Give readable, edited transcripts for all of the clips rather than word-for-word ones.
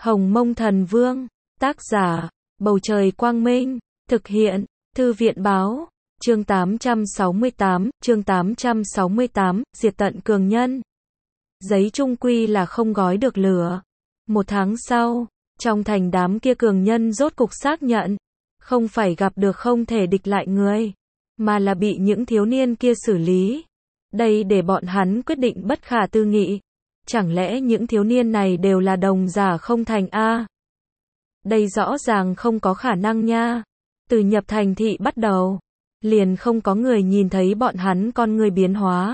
Hồng Mông Thần Vương, tác giả, Bầu Trời Quang Minh, thực hiện, Thư viện Báo, chương 868, diệt tận cường nhân. Giấy chung quy là không gói được lửa. Một tháng sau, trong thành đám kia cường nhân rốt cục xác nhận, không phải gặp được không thể địch lại người, mà là bị những thiếu niên kia xử lý. Đây để bọn hắn quyết định bất khả tư nghị. Chẳng lẽ những thiếu niên này đều là đồng giả không thành a? Đây rõ ràng không có khả năng nha. Từ nhập thành thị bắt đầu, liền không có người nhìn thấy bọn hắn con người biến hóa.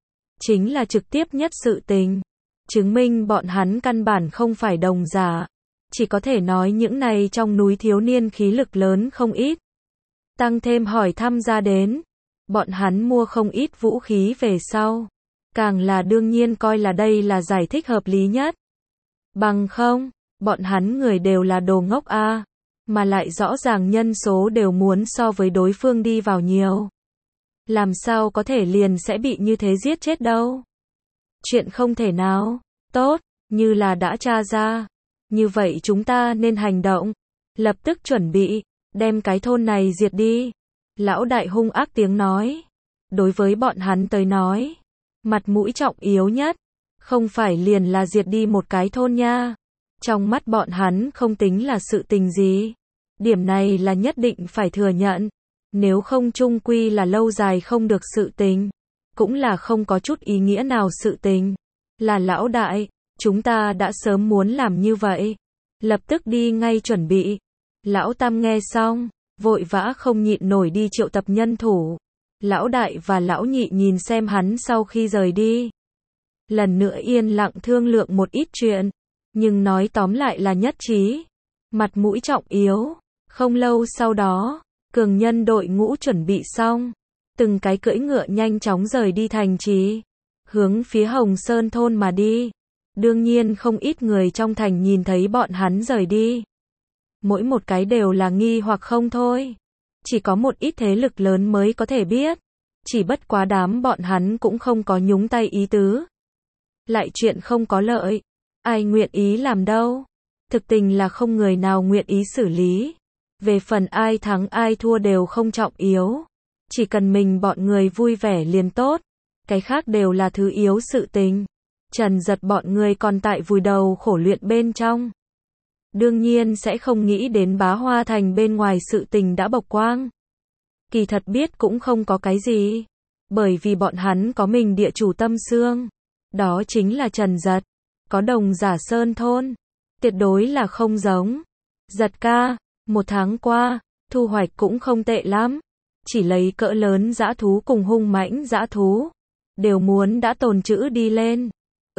Chính là trực tiếp nhất sự tình, chứng minh bọn hắn căn bản không phải đồng giả. Chỉ có thể nói những này trong núi thiếu niên khí lực lớn không ít. Tăng thêm hỏi thăm ra đến, bọn hắn mua không ít vũ khí về sau. Càng là đương nhiên coi là đây là giải thích hợp lý nhất. Bằng không, bọn hắn người đều là đồ ngốc a, mà lại rõ ràng nhân số đều muốn so với đối phương đi vào nhiều. Làm sao có thể liền sẽ bị như thế giết chết đâu? Chuyện không thể nào. Tốt, như là đã tra ra. Như vậy chúng ta nên hành động. Lập tức chuẩn bị, đem cái thôn này diệt đi. Lão đại hung ác tiếng nói. Đối với bọn hắn tới nói, mặt mũi trọng yếu nhất, không phải liền là diệt đi một cái thôn nha. Trong mắt bọn hắn không tính là sự tình gì. Điểm này là nhất định phải thừa nhận. Nếu không chung quy là lâu dài không được sự tình. Cũng là không có chút ý nghĩa nào sự tình. Là lão đại, chúng ta đã sớm muốn làm như vậy. Lập tức đi ngay chuẩn bị. Lão Tam nghe xong, vội vã không nhịn nổi đi triệu tập nhân thủ. Lão đại và lão nhị nhìn xem hắn sau khi rời đi. Lần nữa yên lặng thương lượng một ít chuyện. Nhưng nói tóm lại là nhất trí. Mặt mũi trọng yếu. Không lâu sau đó, cường nhân đội ngũ chuẩn bị xong. Từng cái cưỡi ngựa nhanh chóng rời đi thành trì. Hướng phía Hồng Sơn thôn mà đi. Đương nhiên không ít người trong thành nhìn thấy bọn hắn rời đi. Mỗi một cái đều là nghi hoặc không thôi. Chỉ có một ít thế lực lớn mới có thể biết. Chỉ bất quá đám bọn hắn cũng không có nhúng tay ý tứ. Lại chuyện không có lợi. Ai nguyện ý làm đâu. Thực tình là không người nào nguyện ý xử lý. Về phần ai thắng ai thua đều không trọng yếu. Chỉ cần mình bọn người vui vẻ liền tốt. Cái khác đều là thứ yếu sự tình. Trần Giật bọn người còn tại vùi đầu khổ luyện bên trong. Đương nhiên sẽ không nghĩ đến Bá Hoa Thành bên ngoài sự tình đã bộc quang. Kỳ thật biết cũng không có cái gì. Bởi vì bọn hắn có mình địa chủ tâm xương. Đó chính là Trần Giật. Có đồng giả sơn thôn. Tuyệt đối là không giống. Giật ca, một tháng qua, thu hoạch cũng không tệ lắm. Chỉ lấy cỡ lớn dã thú cùng hung mãnh dã thú. Đều muốn đã tồn trữ đi lên.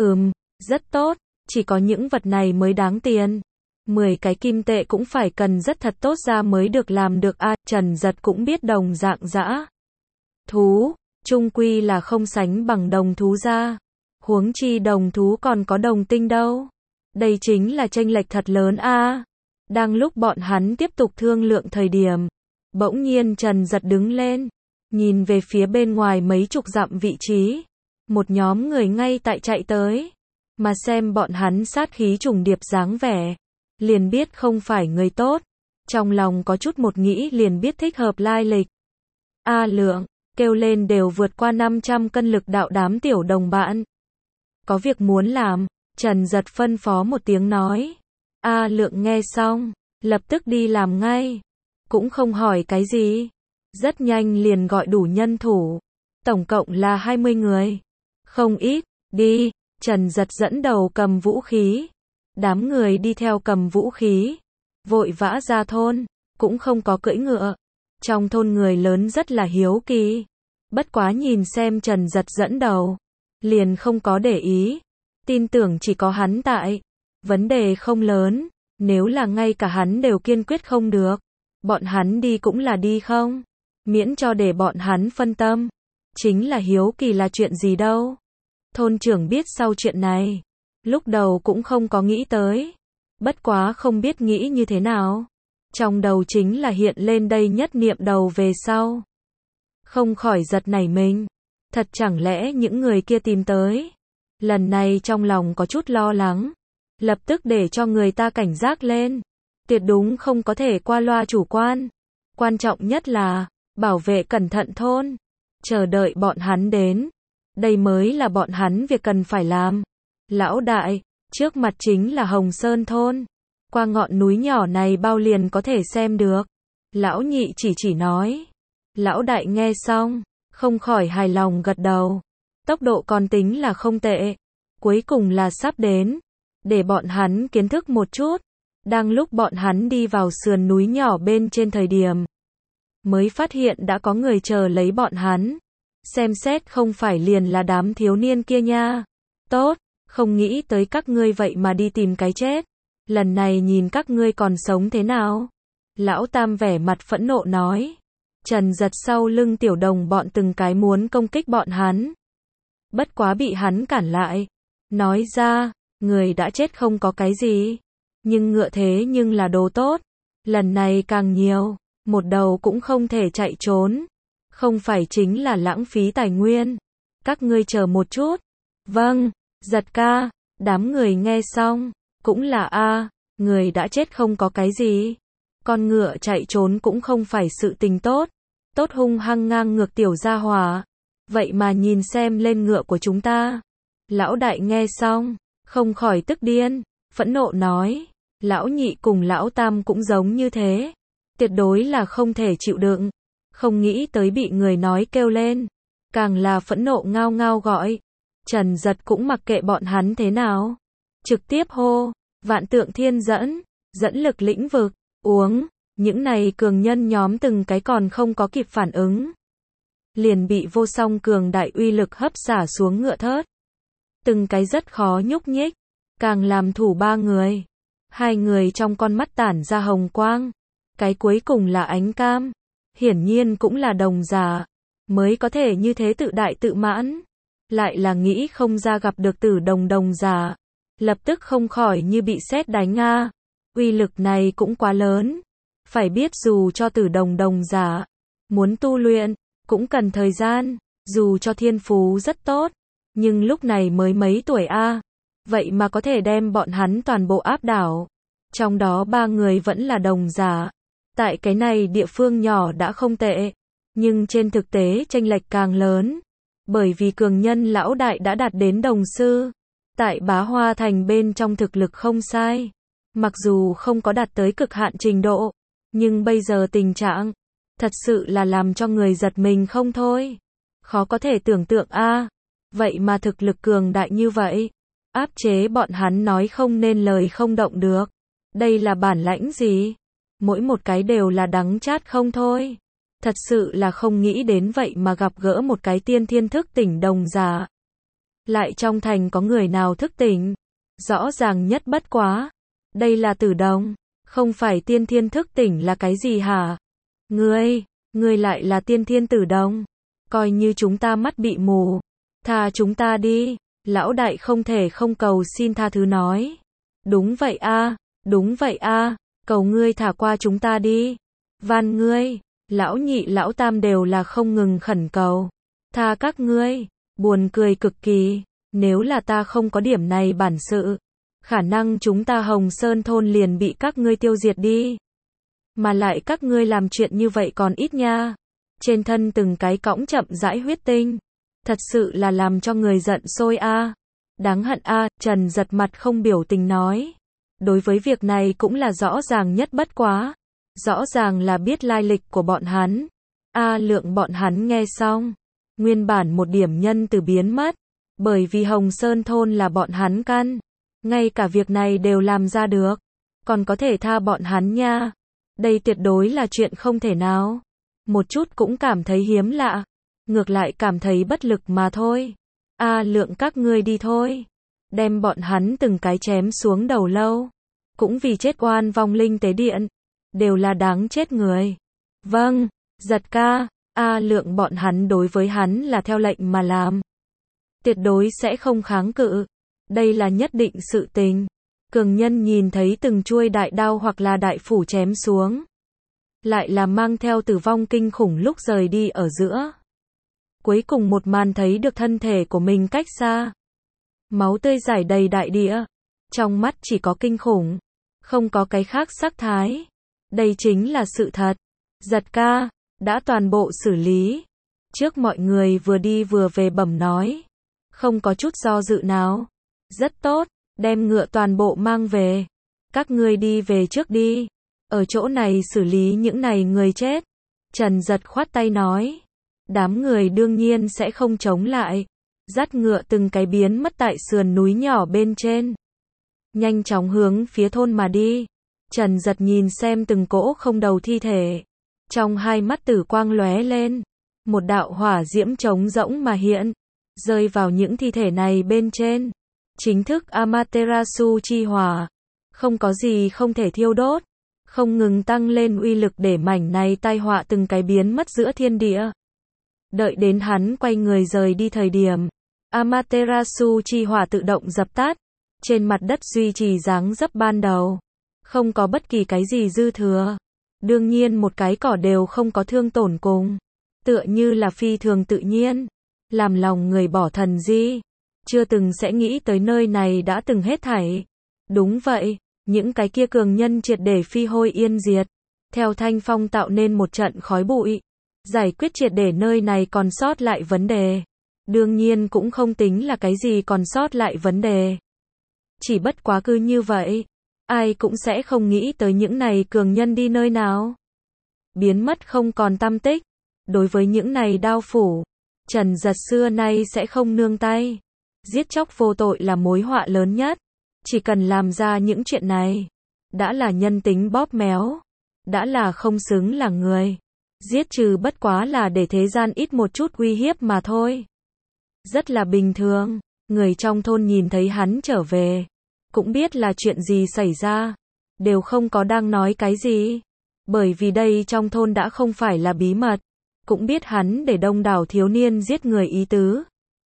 Rất tốt. Chỉ có những vật này mới đáng tiền. 10 cái kim tệ cũng phải cần rất thật tốt ra mới được làm được a. Trần Giật cũng biết đồng dạng dã thú, chung quy là không sánh bằng đồng thú ra. Huống chi đồng thú còn có đồng tinh đâu. Đây chính là chênh lệch thật lớn a. Đang lúc bọn hắn tiếp tục thương lượng thời điểm, bỗng nhiên Trần Giật đứng lên, nhìn về phía bên ngoài mấy chục dặm vị trí. Một nhóm người ngay tại chạy tới, mà xem bọn hắn sát khí trùng điệp dáng vẻ, liền biết không phải người tốt. Trong lòng có chút một nghĩ liền biết thích hợp lai lịch. A Lượng, kêu lên đều vượt qua 500 cân lực đạo đám tiểu đồng bạn. Có việc muốn làm, Trần Giật phân phó một tiếng nói. A Lượng nghe xong, lập tức đi làm ngay. Cũng không hỏi cái gì. Rất nhanh liền gọi đủ nhân thủ. Tổng cộng là 20 người. Không ít, đi. Trần Giật dẫn đầu cầm vũ khí. Đám người đi theo cầm vũ khí. Vội vã ra thôn. Cũng không có cưỡi ngựa. Trong thôn người lớn rất là hiếu kỳ. Bất quá nhìn xem Trần Giật dẫn đầu. Liền không có để ý. Tin tưởng chỉ có hắn tại. Vấn đề không lớn. Nếu là ngay cả hắn đều kiên quyết không được. Bọn hắn đi cũng là đi không. Miễn cho để bọn hắn phân tâm. Chính là hiếu kỳ là chuyện gì đâu. Thôn trưởng biết sau chuyện này. Lúc đầu cũng không có nghĩ tới. Bất quá không biết nghĩ như thế nào. Trong đầu chính là hiện lên đây nhất niệm đầu về sau. Không khỏi giật nảy mình. Thật chẳng lẽ những người kia tìm tới. Lần này trong lòng có chút lo lắng. lập tức để cho người ta cảnh giác lên. Tuyệt đúng không có thể qua loa chủ quan. Quan trọng nhất là, bảo vệ cẩn thận thôn. Chờ đợi bọn hắn đến. Đây mới là bọn hắn việc cần phải làm. Lão đại, trước mặt chính là Hồng Sơn thôn. Qua ngọn núi nhỏ này bao liền có thể xem được. Lão nhị chỉ nói. Lão đại nghe xong, không khỏi hài lòng gật đầu. Tốc độ còn tính là không tệ. Cuối cùng là sắp đến. Để bọn hắn kiến thức một chút. Đang lúc bọn hắn đi vào sườn núi nhỏ bên trên thời điểm, mới phát hiện đã có người chờ lấy bọn hắn. Xem xét không phải liền là đám thiếu niên kia nha. Tốt, không nghĩ tới các ngươi vậy mà đi tìm cái chết. Lần này nhìn các ngươi còn sống thế nào? Lão Tam vẻ mặt phẫn nộ nói. Trần Giật sau lưng tiểu đồng bọn từng cái muốn công kích bọn hắn. Bất quá bị hắn cản lại. Nói ra, người đã chết không có cái gì. Nhưng ngựa thế nhưng là đồ tốt. Lần này càng nhiều, một đầu cũng không thể chạy trốn. Không phải chính là lãng phí tài nguyên. Các ngươi chờ một chút. Vâng, Giật ca. Đám người nghe xong, cũng là người đã chết không có cái gì. Con ngựa chạy trốn cũng không phải sự tình tốt. Tốt hung hăng ngang ngược tiểu gia hỏa. Vậy mà nhìn xem lên ngựa của chúng ta. Lão đại nghe xong, không khỏi tức điên, phẫn nộ nói. Lão nhị cùng lão tam cũng giống như thế. Tuyệt đối là không thể chịu đựng. Không nghĩ tới bị người nói kêu lên. Càng là phẫn nộ ngao ngao gọi. Trần Giật cũng mặc kệ bọn hắn thế nào. Trực tiếp hô, vạn tượng thiên dẫn, dẫn lực lĩnh vực, uống. Những này cường nhân nhóm từng cái còn không có kịp phản ứng. Liền bị vô song cường đại uy lực hấp xả xuống ngựa thớt. Từng cái rất khó nhúc nhích. Càng làm thủ ba người. Hai người trong con mắt tản ra hồng quang. Cái cuối cùng là ánh cam. Hiển nhiên cũng là đồng giả. Mới có thể như thế tự đại tự mãn. Lại là nghĩ không ra gặp được tử đồng giả. Lập tức không khỏi như bị sét đánh Uy lực này cũng quá lớn. Phải biết dù cho tử đồng giả. Muốn tu luyện, cũng cần thời gian. Dù cho thiên phú rất tốt. Nhưng lúc này mới mấy tuổi vậy mà có thể đem bọn hắn toàn bộ áp đảo. Trong đó 3 người vẫn là đồng giả. Tại cái này địa phương nhỏ đã không tệ. Nhưng trên thực tế chênh lệch càng lớn. Bởi vì cường nhân lão đại đã đạt đến đồng sư. Tại Bá Hoa Thành bên trong thực lực không sai. Mặc dù không có đạt tới cực hạn trình độ. Nhưng bây giờ tình trạng. Thật sự là làm cho người giật mình không thôi. Khó có thể tưởng tượng vậy mà thực lực cường đại như vậy. Áp chế bọn hắn nói không nên lời không động được. Đây là bản lãnh gì? Mỗi một cái đều là đắng chát không thôi. Thật sự là không nghĩ đến vậy mà gặp gỡ một cái tiên thiên thức tỉnh đồng giả. Lại trong thành có người nào thức tỉnh? Rõ ràng nhất bất quá. Đây là tử đồng. Không phải tiên thiên thức tỉnh là cái gì hả? Ngươi lại là tiên thiên tử đồng. Coi như chúng ta mắt bị mù. Tha chúng ta đi. Lão đại không thể không cầu xin tha thứ nói. Đúng vậy đúng vậy cầu ngươi thả qua chúng ta đi. Van ngươi. Lão nhị lão tam đều là không ngừng khẩn cầu. Tha các ngươi. Buồn cười cực kỳ. Nếu là ta không có điểm này bản sự, khả năng chúng ta Hồng Sơn thôn liền bị các ngươi tiêu diệt đi. Mà lại các ngươi làm chuyện như vậy còn ít nha. Trên thân từng cái cõng chậm rãi huyết tinh. Thật sự là làm cho người giận sôi Đáng hận Trần Giật mặt không biểu tình nói. Đối với việc này cũng là rõ ràng nhất bất quá. Rõ ràng là biết lai lịch của bọn hắn. Lượng bọn hắn nghe xong. Nguyên bản một điểm nhân từ biến mất. Bởi vì Hồng Sơn thôn là bọn hắn căn. Ngay cả việc này đều làm ra được. Còn có thể tha bọn hắn nha. Đây tuyệt đối là chuyện không thể nào. Một chút cũng cảm thấy hiếm lạ. Ngược lại cảm thấy bất lực mà thôi. Lượng các ngươi đi thôi. Đem bọn hắn từng cái chém xuống đầu lâu. Cũng vì chết oan vong linh tế điện. Đều là đáng chết người. Vâng, Giật ca. Lượng bọn hắn đối với hắn là theo lệnh mà làm. Tuyệt đối sẽ không kháng cự. Đây là nhất định sự tình. Cường nhân nhìn thấy từng chuôi đại đao hoặc là đại phủ chém xuống. Lại là mang theo tử vong kinh khủng lúc rời đi ở giữa. Cuối cùng một màn thấy được thân thể của mình cách xa. Máu tươi rải đầy đại địa. Trong mắt chỉ có kinh khủng, không có cái khác sắc thái. Đây chính là sự thật. Giật ca, đã toàn bộ xử lý. Trước mọi người vừa đi vừa về bẩm nói. Không có chút do dự nào. Rất tốt, đem ngựa toàn bộ mang về. Các ngươi đi về trước đi. Ở chỗ này xử lý những này người chết. Trần Giật khoát tay nói. Đám người đương nhiên sẽ không chống lại. Dắt ngựa từng cái biến mất tại sườn núi nhỏ bên trên. Nhanh chóng hướng phía thôn mà đi. Trần Giật nhìn xem từng cỗ không đầu thi thể. Trong hai mắt tử quang lóe lên. Một đạo hỏa diễm trống rỗng mà hiện. Rơi vào những thi thể này bên trên. Chính thức Amaterasu chi hỏa. Không có gì không thể thiêu đốt. Không ngừng tăng lên uy lực để mảnh này tai họa từng cái biến mất giữa thiên địa. Đợi đến hắn quay người rời đi thời điểm. Amaterasu chi hỏa tự động dập tắt. Trên mặt đất duy trì dáng dấp ban đầu. Không có bất kỳ cái gì dư thừa. Đương nhiên một cái cỏ đều không có thương tổn cùng. Tựa như là phi thường tự nhiên. Làm lòng người bỏ thần di. Chưa từng sẽ nghĩ tới nơi này đã từng hết thảy. Đúng vậy, những cái kia cường nhân triệt để phi hôi yên diệt. Theo thanh phong tạo nên một trận khói bụi. Giải quyết triệt để nơi này còn sót lại vấn đề. Đương nhiên cũng không tính là cái gì còn sót lại vấn đề. Chỉ bất quá cứ như vậy. Ai cũng sẽ không nghĩ tới những này cường nhân đi nơi nào. Biến mất không còn tăm tích. Đối với những này đao phủ, Trần Giật xưa nay sẽ không nương tay. Giết chóc vô tội là mối họa lớn nhất. Chỉ cần làm ra những chuyện này, đã là nhân tính bóp méo, đã là không xứng là người. Giết trừ bất quá là để thế gian ít một chút uy hiếp mà thôi. Rất là bình thường, người trong thôn nhìn thấy hắn trở về, cũng biết là chuyện gì xảy ra, đều không có đang nói cái gì. Bởi vì đây trong thôn đã không phải là bí mật, cũng biết hắn để đông đảo thiếu niên giết người ý tứ.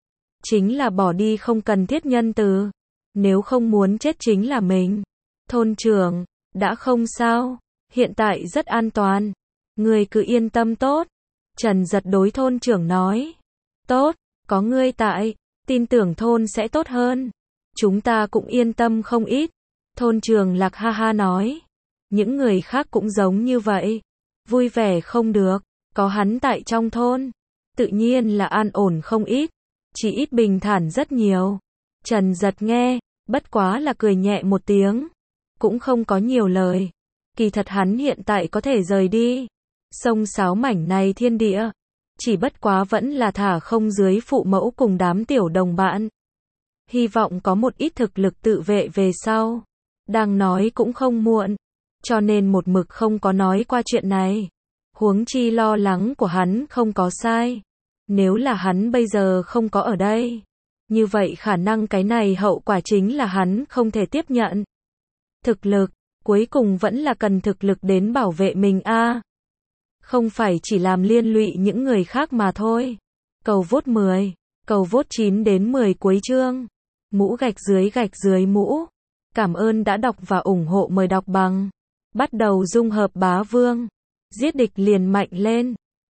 Chính là bỏ đi không cần thiết nhân từ. Nếu không muốn chết chính là mình. Thôn trưởng, đã không sao, hiện tại rất an toàn. Ngươi cứ yên tâm tốt. Trần Giật đối thôn trưởng nói. Tốt, có ngươi tại, tin tưởng thôn sẽ tốt hơn. Chúng ta cũng yên tâm không ít. Thôn trưởng Lạc ha ha nói. Những người khác cũng giống như vậy. Vui vẻ không được, có hắn tại trong thôn. Tự nhiên là an ổn không ít. Chỉ ít bình thản rất nhiều. Trần Giật nghe, bất quá là cười nhẹ một tiếng. Cũng không có nhiều lời. Kỳ thật hắn hiện tại có thể rời đi. Sông sáo mảnh này thiên địa. Chỉ bất quá vẫn là thả không dưới phụ mẫu cùng đám tiểu đồng bạn. Hy vọng có một ít thực lực tự vệ về sau. Đang nói cũng không muộn. Cho nên một mực không có nói qua chuyện này. Huống chi lo lắng của hắn không có sai. Nếu là hắn bây giờ không có ở đây, như vậy khả năng cái này hậu quả chính là hắn không thể tiếp nhận. Thực lực, cuối cùng vẫn là cần thực lực đến bảo vệ mình a. Không phải chỉ làm liên lụy những người khác mà thôi. Cầu vote 10, cầu vote 9 đến 10 cuối chương. Mũ gạch dưới mũ. Cảm ơn đã đọc và ủng hộ, mời đọc bằng. Bắt đầu dung hợp bá vương. Giết địch liền mạnh lên.